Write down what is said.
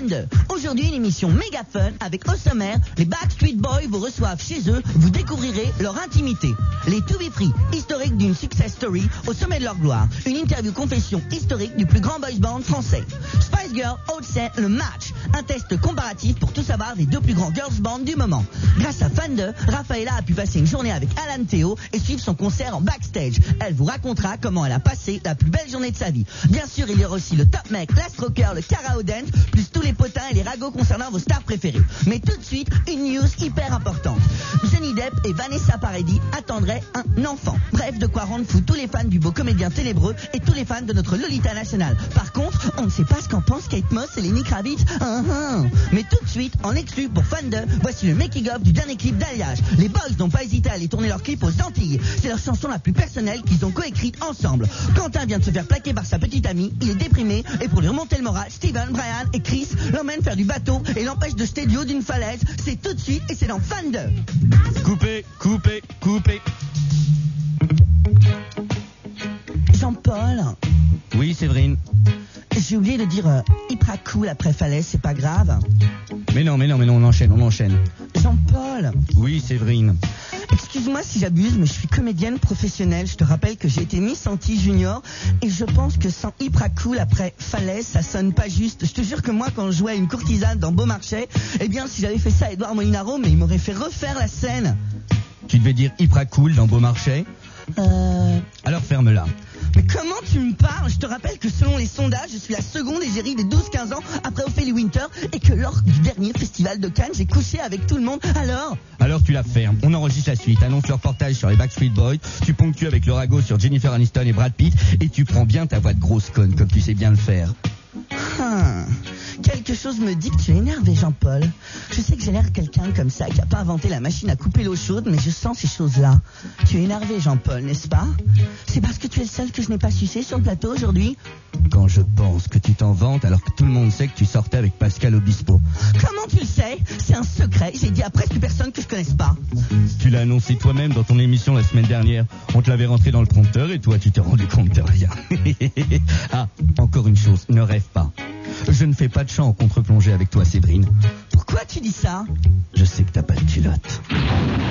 Thunder. Aujourd'hui, une émission méga fun avec au sommaire, les Backstreet Boys vous reçoivent chez eux, vous découvrirez leur intimité. Les To Be Free, historique d'une success story au sommet de leur gloire. Une interview confession historique du plus grand boys band français. Spice Girl, Oldset, le match. Un test comparatif pour tout savoir des deux plus grands girls bands du moment. Grâce à Thunder, Rafaela a pu passer une journée avec Alan Théo et suivre son concert en backstage. Elle vous racontera comment elle a passé la plus belle journée de sa vie. Bien sûr, il y aura aussi le top mec, l'astroker, le karaodance, plus tous les potins et les ragots concernant vos stars préférées. Mais tout de suite, une news hyper importante. Johnny Depp et Vanessa Paradis attendraient un enfant. Bref, de quoi rendre fou tous les fans du beau comédien ténébreux et tous les fans de notre Lolita nationale. Par contre, on ne sait pas ce qu'en pense Kate Moss et Lenny Kravitz. Mais tout de suite, en exclu pour Thunder, voici le making-of du dernier clip d'Alliage. Les boys n'ont pas hésité à aller tourner leur clip aux Antilles. C'est leur chanson la plus personnelle qu'ils ont coécrite ensemble. Quentin vient de se faire plaquer par sa petite amie, il est déprimé et pour lui remonter le moral, Steven, Brian et Chris l'emmènent faire du bateau et l'empêchent de jeter du haut d'une falaise. C'est tout de suite et c'est dans Thunder. Coupé. Jean-Paul. Oui, Séverine. J'ai oublié de dire hyper cool après falaise, c'est pas grave. Mais non, on enchaîne. Jean-Paul. Oui, Séverine. Excuse-moi si j'abuse, mais je suis comédienne professionnelle. Je te rappelle que j'ai été Miss Antilles Junior et je pense que sans hyper cool après falaise, ça sonne pas juste. Je te jure que moi, quand je jouais à une courtisane dans Beaumarchais, eh bien, si j'avais fait ça à Edouard Molinaro, mais il m'aurait fait refaire la scène. Tu devais dire hyper cool dans Beaumarchais. Alors ferme-la. Mais comment tu me parles? Je te rappelle que selon les sondages, je suis la seconde égérie des 12-15 ans après Ophélie Winter et que lors du dernier festival de Cannes, j'ai couché avec tout le monde. Alors tu la fermes. On enregistre la suite. Annonce le reportage sur les Backstreet Boys. Tu ponctues avec le ragot sur Jennifer Aniston et Brad Pitt et tu prends bien ta voix de grosse conne comme tu sais bien le faire. Quelque chose me dit que tu es énervé, Jean-Paul. Je sais que j'ai l'air quelqu'un comme ça qui a pas inventé la machine à couper l'eau chaude, mais je sens ces choses-là. Tu es énervé, Jean-Paul, n'est-ce pas? C'est parce que tu es le seul que je n'ai pas sucé sur le plateau aujourd'hui? Quand je pense que tu t'en vantes alors que tout le monde sait que tu sortais avec Pascal Obispo. Comment tu le sais? C'est un secret. J'ai dit à presque personne que je connaisse pas. Tu l'as annoncé toi-même dans ton émission la semaine dernière. On te l'avait rentré dans le prompteur et toi tu t'es rendu compte de rien. Ah, encore une chose, ne rêve pas. Je ne fais pas de chant en contre-plongée avec toi, Séverine. Pourquoi tu dis ça? Je sais que t'as pas de culotte.